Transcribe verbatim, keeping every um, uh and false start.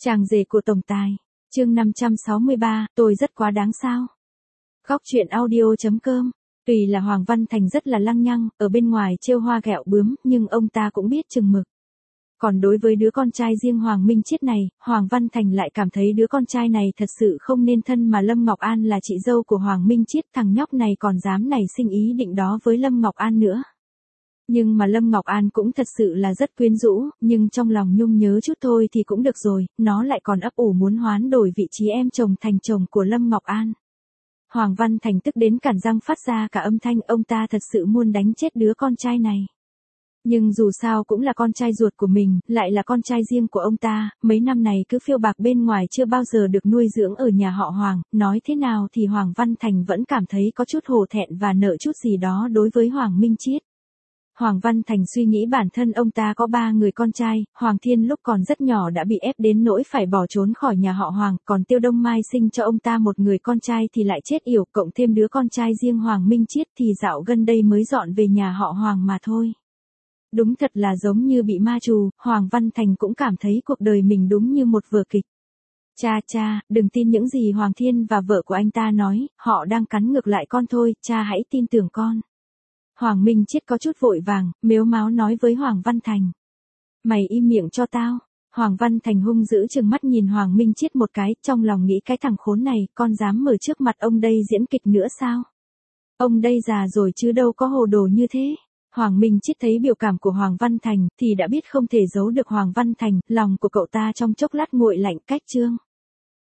Chàng rể của tổng tài, chương năm trăm sáu mươi ba, tôi rất quá đáng sao? Góc truyện audio.com. Tuy là Hoàng Văn Thành rất là lăng nhăng, ở bên ngoài trêu hoa ghẹo bướm, nhưng ông ta cũng biết chừng mực. Còn đối với đứa con trai riêng Hoàng Minh Chiết này, Hoàng Văn Thành lại cảm thấy đứa con trai này thật sự không nên thân mà Lâm Ngọc An là chị dâu của Hoàng Minh Chiết, thằng nhóc này còn dám nảy sinh ý định đó với Lâm Ngọc An nữa. Nhưng mà Lâm Ngọc An cũng thật sự là rất quyến rũ, nhưng trong lòng nhung nhớ chút thôi thì cũng được rồi, nó lại còn ấp ủ muốn hoán đổi vị trí em chồng thành chồng của Lâm Ngọc An. Hoàng Văn Thành tức đến cản răng phát ra cả âm thanh, ông ta thật sự muốn đánh chết đứa con trai này. Nhưng dù sao cũng là con trai ruột của mình, lại là con trai riêng của ông ta, mấy năm này cứ phiêu bạc bên ngoài chưa bao giờ được nuôi dưỡng ở nhà họ Hoàng, nói thế nào thì Hoàng Văn Thành vẫn cảm thấy có chút hổ thẹn và nợ chút gì đó đối với Hoàng Minh Chiết. Hoàng Văn Thành suy nghĩ bản thân ông ta có ba người con trai, Hoàng Thiên lúc còn rất nhỏ đã bị ép đến nỗi phải bỏ trốn khỏi nhà họ Hoàng, còn Tiêu Đông Mai sinh cho ông ta một người con trai thì lại chết yểu, cộng thêm đứa con trai riêng Hoàng Minh Chiết thì dạo gần đây mới dọn về nhà họ Hoàng mà thôi. Đúng thật là giống như bị ma trù, Hoàng Văn Thành cũng cảm thấy cuộc đời mình đúng như một vở kịch. Cha cha, đừng tin những gì Hoàng Thiên và vợ của anh ta nói, họ đang cắn ngược lại con thôi, cha hãy tin tưởng con. Hoàng Minh Chiết có chút vội vàng, mếu máo nói với Hoàng Văn Thành. Mày im miệng cho tao. Hoàng Văn Thành hung dữ trừng mắt nhìn Hoàng Minh Chiết một cái, trong lòng nghĩ cái thằng khốn này, con dám mở trước mặt ông đây diễn kịch nữa sao? Ông đây già rồi chứ đâu có hồ đồ như thế. Hoàng Minh Chiết thấy biểu cảm của Hoàng Văn Thành, thì đã biết không thể giấu được Hoàng Văn Thành, lòng của cậu ta trong chốc lát nguội lạnh cách trương.